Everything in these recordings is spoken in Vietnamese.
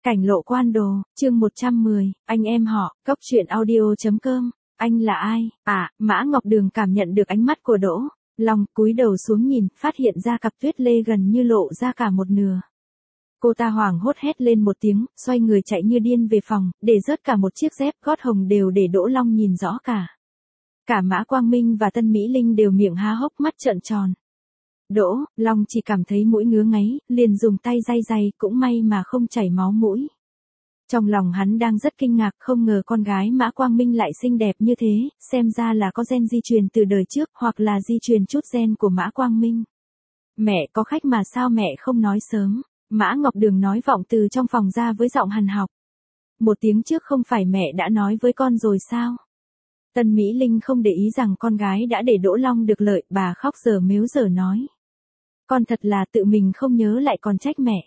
Cảnh lộ quan đồ, chương 110, anh em họ, cốc truyện audio.com, anh là ai? À, Mã Ngọc Đường cảm nhận được ánh mắt của Đỗ Long, cúi đầu xuống nhìn, phát hiện ra cặp tuyết lê gần như lộ ra cả một nửa. Cô ta hoảng hốt hét lên một tiếng, xoay người chạy như điên về phòng, để rớt cả một chiếc dép gót hồng đều để Đỗ Long nhìn rõ cả. Cả Mã Quang Minh và Tân Mỹ Linh đều miệng há hốc mắt trợn tròn. Đỗ Long chỉ cảm thấy mũi ngứa ngáy, liền dùng tay day, cũng may mà không chảy máu mũi. Trong lòng hắn đang rất kinh ngạc, không ngờ con gái Mã Quang Minh lại xinh đẹp như thế, xem ra là có gen di truyền từ đời trước, hoặc là di truyền chút gen của Mã Quang Minh. Mẹ có khách mà sao mẹ không nói sớm? Mã Ngọc Đường nói vọng từ trong phòng ra với giọng hằn học. Một tiếng trước không phải mẹ đã nói với con rồi sao? Tân Mỹ Linh không để ý rằng con gái đã để Đỗ Long được lợi, bà khóc giờ mếu giờ nói. Con thật là tự mình không nhớ lại còn trách mẹ.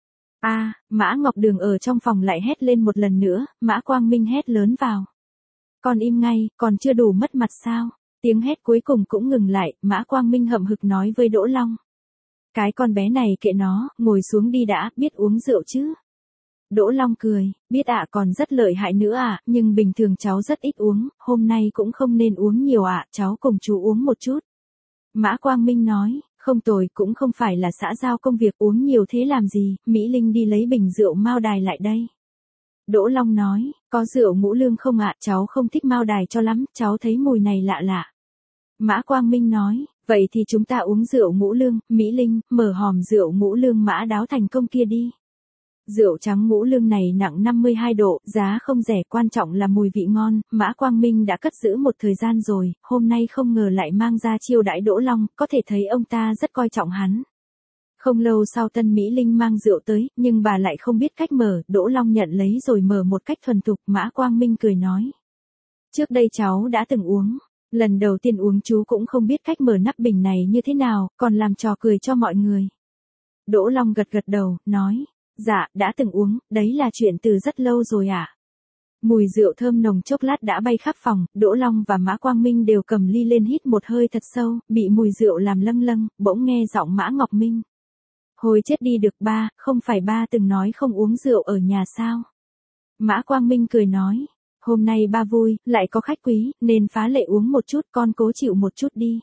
Mã Ngọc Đường ở trong phòng lại hét lên một lần nữa, Mã Quang Minh hét lớn vào. Con im ngay, còn chưa đủ mất mặt sao? Tiếng hét cuối cùng cũng ngừng lại, Mã Quang Minh hậm hực nói với Đỗ Long. Cái con bé này kệ nó, ngồi xuống đi đã, biết uống rượu chứ? Đỗ Long cười, biết ạ, còn rất lợi hại nữa ạ, nhưng bình thường cháu rất ít uống, hôm nay cũng không nên uống nhiều ạ, cháu cùng chú uống một chút. Mã Quang Minh nói, không tồi, cũng không phải là xã giao công việc, uống nhiều thế làm gì, Mỹ Linh đi lấy bình rượu Mao Đài lại đây. Đỗ Long nói, có rượu Ngũ Lương không ạ, cháu không thích Mao Đài cho lắm, cháu thấy mùi này lạ lạ. Mã Quang Minh nói, vậy thì chúng ta uống rượu Ngũ Lương, Mỹ Linh, mở hòm rượu Ngũ Lương Mã Đáo thành công kia đi. Rượu trắng Ngũ Lương này nặng 52 độ, giá không rẻ, quan trọng là mùi vị ngon, Mã Quang Minh đã cất giữ một thời gian rồi, hôm nay không ngờ lại mang ra chiêu đãi Đỗ Long, có thể thấy ông ta rất coi trọng hắn. Không lâu sau Tân Mỹ Linh mang rượu tới, nhưng bà lại không biết cách mở, Đỗ Long nhận lấy rồi mở một cách thuần thục, Mã Quang Minh cười nói. Trước đây cháu đã từng uống, lần đầu tiên uống chú cũng không biết cách mở nắp bình này như thế nào, còn làm trò cười cho mọi người. Đỗ Long gật đầu, nói. Dạ, đã từng uống, đấy là chuyện từ rất lâu rồi ạ. Mùi rượu thơm nồng chốc lát đã bay khắp phòng, Đỗ Long và Mã Quang Minh đều cầm ly lên hít một hơi thật sâu, bị mùi rượu làm lâng, bỗng nghe giọng Mã Ngọc Minh. Hồi chết đi được ba, không phải ba từng nói không uống rượu ở nhà sao? Mã Quang Minh cười nói, hôm nay ba vui, lại có khách quý, nên phá lệ uống một chút, con cố chịu một chút đi.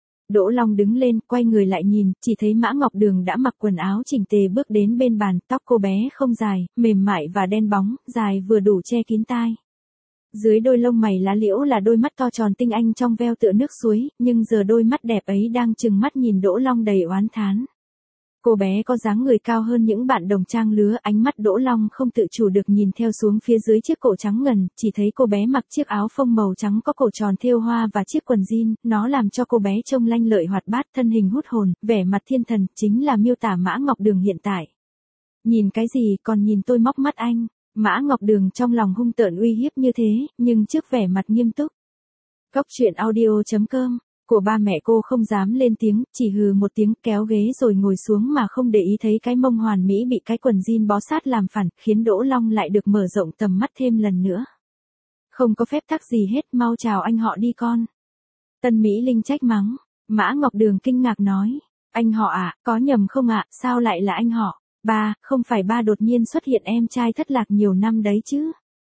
Đỗ Long đứng lên, quay người lại nhìn, chỉ thấy Mã Ngọc Đường đã mặc quần áo chỉnh tề bước đến bên bàn, tóc cô bé không dài, mềm mại và đen bóng, dài vừa đủ che kín tai. Dưới đôi lông mày lá liễu là đôi mắt to tròn tinh anh trong veo tựa nước suối, nhưng giờ đôi mắt đẹp ấy đang trừng mắt nhìn Đỗ Long đầy oán thán. Cô bé có dáng người cao hơn những bạn đồng trang lứa, ánh mắt Đỗ Long không tự chủ được nhìn theo xuống phía dưới chiếc cổ trắng ngần, chỉ thấy cô bé mặc chiếc áo phông màu trắng có cổ tròn thêu hoa và chiếc quần jean, nó làm cho cô bé trông lanh lợi hoạt bát, thân hình hút hồn, vẻ mặt thiên thần, chính là miêu tả Mã Ngọc Đường hiện tại. Nhìn cái gì, còn nhìn tôi móc mắt anh? Mã Ngọc Đường trong lòng hung tợn uy hiếp như thế, nhưng trước vẻ mặt nghiêm túc. Cốc truyện audio.com của ba mẹ cô không dám lên tiếng, chỉ hừ một tiếng, kéo ghế rồi ngồi xuống mà không để ý thấy cái mông hoàn mỹ bị cái quần jean bó sát làm phản, khiến Đỗ Long lại được mở rộng tầm mắt thêm lần nữa. Không có phép tắc gì hết, mau chào anh họ đi con. Tân Mỹ Linh trách mắng. Mã Ngọc Đường kinh ngạc nói, anh họ à, có nhầm không ạ, sao lại là anh họ? Ba, không phải ba đột nhiên xuất hiện em trai thất lạc nhiều năm đấy chứ?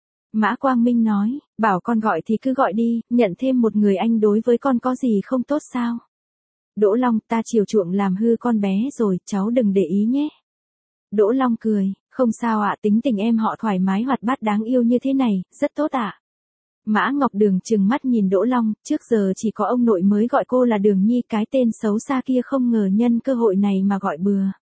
Mã Quang Minh nói, bảo con gọi thì cứ gọi đi, nhận thêm một người anh đối với con có gì không tốt sao? Đỗ Long, ta chiều chuộng làm hư con bé rồi, cháu đừng để ý nhé. Đỗ Long cười, không sao ạ, tính tình em họ thoải mái hoạt bát đáng yêu như thế này, rất tốt ạ. Mã Ngọc Đường trừng mắt nhìn Đỗ Long, trước giờ chỉ có ông nội mới gọi cô là Đường Nhi, cái tên xấu xa kia không ngờ nhân cơ hội này mà gọi bừa.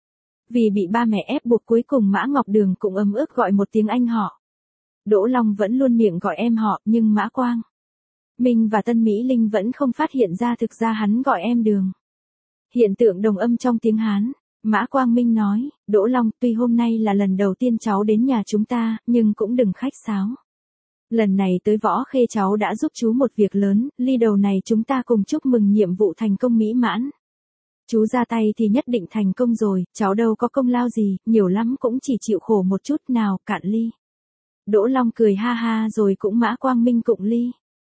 Vì bị ba mẹ ép buộc cuối cùng Mã Ngọc Đường cũng ấm ức gọi một tiếng anh họ. Đỗ Long vẫn luôn miệng gọi em họ, nhưng Mã Quang Minh và Tân Mỹ Linh vẫn không phát hiện ra thực ra hắn gọi em Đường. Hiện tượng đồng âm trong tiếng Hán. Mã Quang Minh nói, Đỗ Long, tuy hôm nay là lần đầu tiên cháu đến nhà chúng ta, nhưng cũng đừng khách sáo. Lần này tới Võ Khê cháu đã giúp chú một việc lớn, ly đầu này chúng ta cùng chúc mừng nhiệm vụ thành công mỹ mãn. Chú ra tay thì nhất định thành công rồi, cháu đâu có công lao gì, nhiều lắm cũng chỉ chịu khổ một chút, nào, cạn ly. Đỗ Long cười ha ha rồi cũng Mã Quang Minh cụng ly.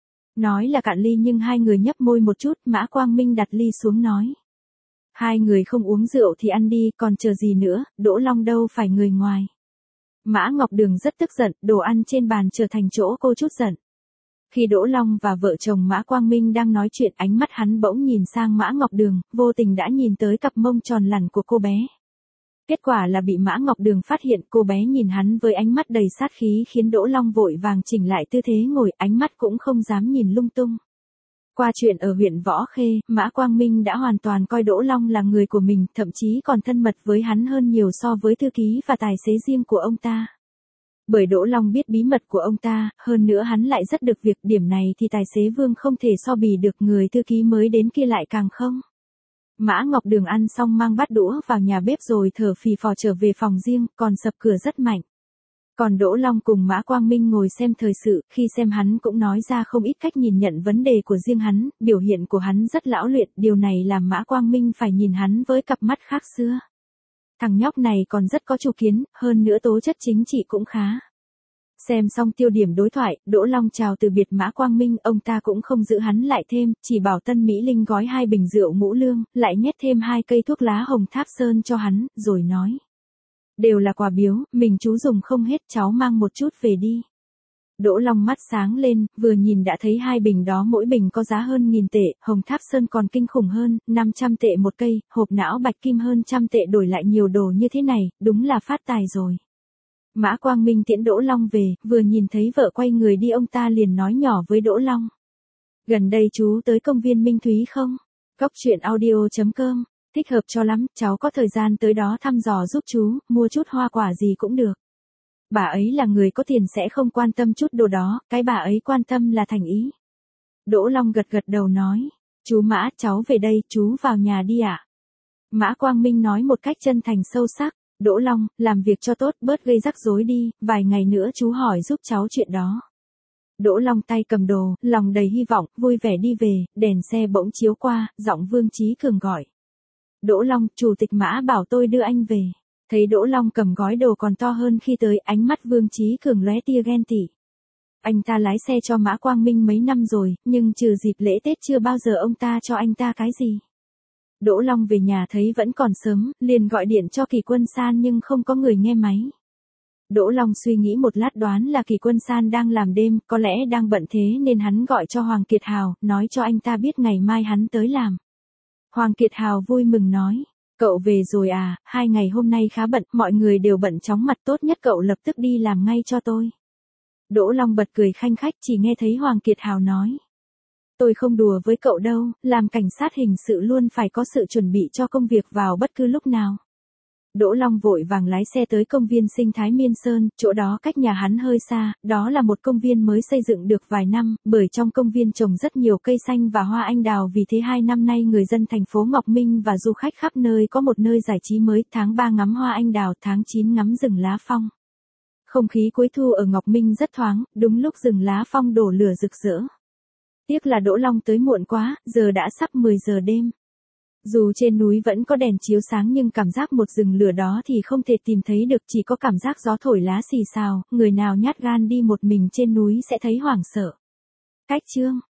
Nói là cạn ly nhưng hai người nhấp môi một chút, Mã Quang Minh đặt ly xuống nói. Hai người không uống rượu thì ăn đi, còn chờ gì nữa, Đỗ Long đâu phải người ngoài. Mã Ngọc Đường rất tức giận, đồ ăn trên bàn trở thành chỗ cô chút giận. Khi Đỗ Long và vợ chồng Mã Quang Minh đang nói chuyện, ánh mắt hắn bỗng nhìn sang Mã Ngọc Đường, vô tình đã nhìn tới cặp mông tròn lẳn của cô bé. Kết quả là bị Mã Ngọc Đường phát hiện, cô bé nhìn hắn với ánh mắt đầy sát khí khiến Đỗ Long vội vàng chỉnh lại tư thế ngồi, ánh mắt cũng không dám nhìn lung tung. Qua chuyện ở huyện Võ Khê, Mã Quang Minh đã hoàn toàn coi Đỗ Long là người của mình, thậm chí còn thân mật với hắn hơn nhiều so với thư ký và tài xế riêng của ông ta. Bởi Đỗ Long biết bí mật của ông ta, hơn nữa hắn lại rất được việc, điểm này thì tài xế Vương không thể so bì được, người thư ký mới đến kia lại càng không. Mã Ngọc Đường ăn xong mang bát đũa vào nhà bếp rồi thở phì phò trở về phòng riêng, còn sập cửa rất mạnh. Còn Đỗ Long cùng Mã Quang Minh ngồi xem thời sự, khi xem hắn cũng nói ra không ít cách nhìn nhận vấn đề của riêng hắn, biểu hiện của hắn rất lão luyện, điều này làm Mã Quang Minh phải nhìn hắn với cặp mắt khác xưa. Thằng nhóc này còn rất có chủ kiến, hơn nữa tố chất chính trị cũng khá. Xem xong tiêu điểm đối thoại, Đỗ Long chào từ biệt Mã Quang Minh, ông ta cũng không giữ hắn lại thêm, chỉ bảo Tân Mỹ Linh gói 2 bình rượu Ngũ Lương, lại nhét thêm 2 cây thuốc lá hồng Tháp Sơn cho hắn, rồi nói. Đều là quà biếu, mình chú dùng không hết, cháu mang một chút về đi. Đỗ Long mắt sáng lên, vừa nhìn đã thấy 2 bình đó mỗi bình có giá hơn 1.000 tệ, hồng Tháp Sơn còn kinh khủng hơn, 500 tệ một cây, hộp não bạch kim hơn 100 tệ, đổi lại nhiều đồ như thế này, đúng là phát tài rồi. Mã Quang Minh tiễn Đỗ Long về, vừa nhìn thấy vợ quay người đi, ông ta liền nói nhỏ với Đỗ Long. Gần đây chú tới công viên Minh Thúy không? Cóc truyện audio.com, thích hợp cho lắm, cháu có thời gian tới đó thăm dò giúp chú, mua chút hoa quả gì cũng được. Bà ấy là người có tiền sẽ không quan tâm chút đồ đó, cái bà ấy quan tâm là thành ý. Đỗ Long gật gật đầu nói, chú Mã, cháu về đây, chú vào nhà đi ạ. Mã Quang Minh nói một cách chân thành sâu sắc. Đỗ Long, làm việc cho tốt, bớt gây rắc rối đi, vài ngày nữa chú hỏi giúp cháu chuyện đó. Đỗ Long tay cầm đồ, lòng đầy hy vọng, vui vẻ đi về, đèn xe bỗng chiếu qua, giọng Vương Chí Cường gọi. Đỗ Long, chủ tịch Mã bảo tôi đưa anh về. Thấy Đỗ Long cầm gói đồ còn to hơn khi tới, ánh mắt Vương Chí Cường lóe tia ghen tị. Anh ta lái xe cho Mã Quang Minh mấy năm rồi, nhưng trừ dịp lễ Tết chưa bao giờ ông ta cho anh ta cái gì. Đỗ Long về nhà thấy vẫn còn sớm, liền gọi điện cho Kỳ Quân San nhưng không có người nghe máy. Đỗ Long suy nghĩ một lát đoán là Kỳ Quân San đang làm đêm, có lẽ đang bận thế nên hắn gọi cho Hoàng Kiệt Hào, nói cho anh ta biết ngày mai hắn tới làm. Hoàng Kiệt Hào vui mừng nói, cậu về rồi à, 2 ngày hôm nay khá bận, mọi người đều bận chóng mặt, tốt nhất cậu lập tức đi làm ngay cho tôi. Đỗ Long bật cười khanh khách, chỉ nghe thấy Hoàng Kiệt Hào nói. Tôi không đùa với cậu đâu, làm cảnh sát hình sự luôn phải có sự chuẩn bị cho công việc vào bất cứ lúc nào. Đỗ Long vội vàng lái xe tới công viên sinh thái Miên Sơn, chỗ đó cách nhà hắn hơi xa, đó là một công viên mới xây dựng được vài năm, bởi trong công viên trồng rất nhiều cây xanh và hoa anh đào, vì thế 2 năm nay người dân thành phố Ngọc Minh và du khách khắp nơi có một nơi giải trí mới, tháng 3 ngắm hoa anh đào, tháng 9 ngắm rừng lá phong. Không khí cuối thu ở Ngọc Minh rất thoáng, đúng lúc rừng lá phong đổ lửa rực rỡ. Tiếc là Đỗ Long tới muộn quá, giờ đã sắp 10 giờ đêm. Dù trên núi vẫn có đèn chiếu sáng nhưng cảm giác một rừng lửa đó thì không thể tìm thấy được, chỉ có cảm giác gió thổi lá xì xào, người nào nhát gan đi một mình trên núi sẽ thấy hoảng sợ. Cách chương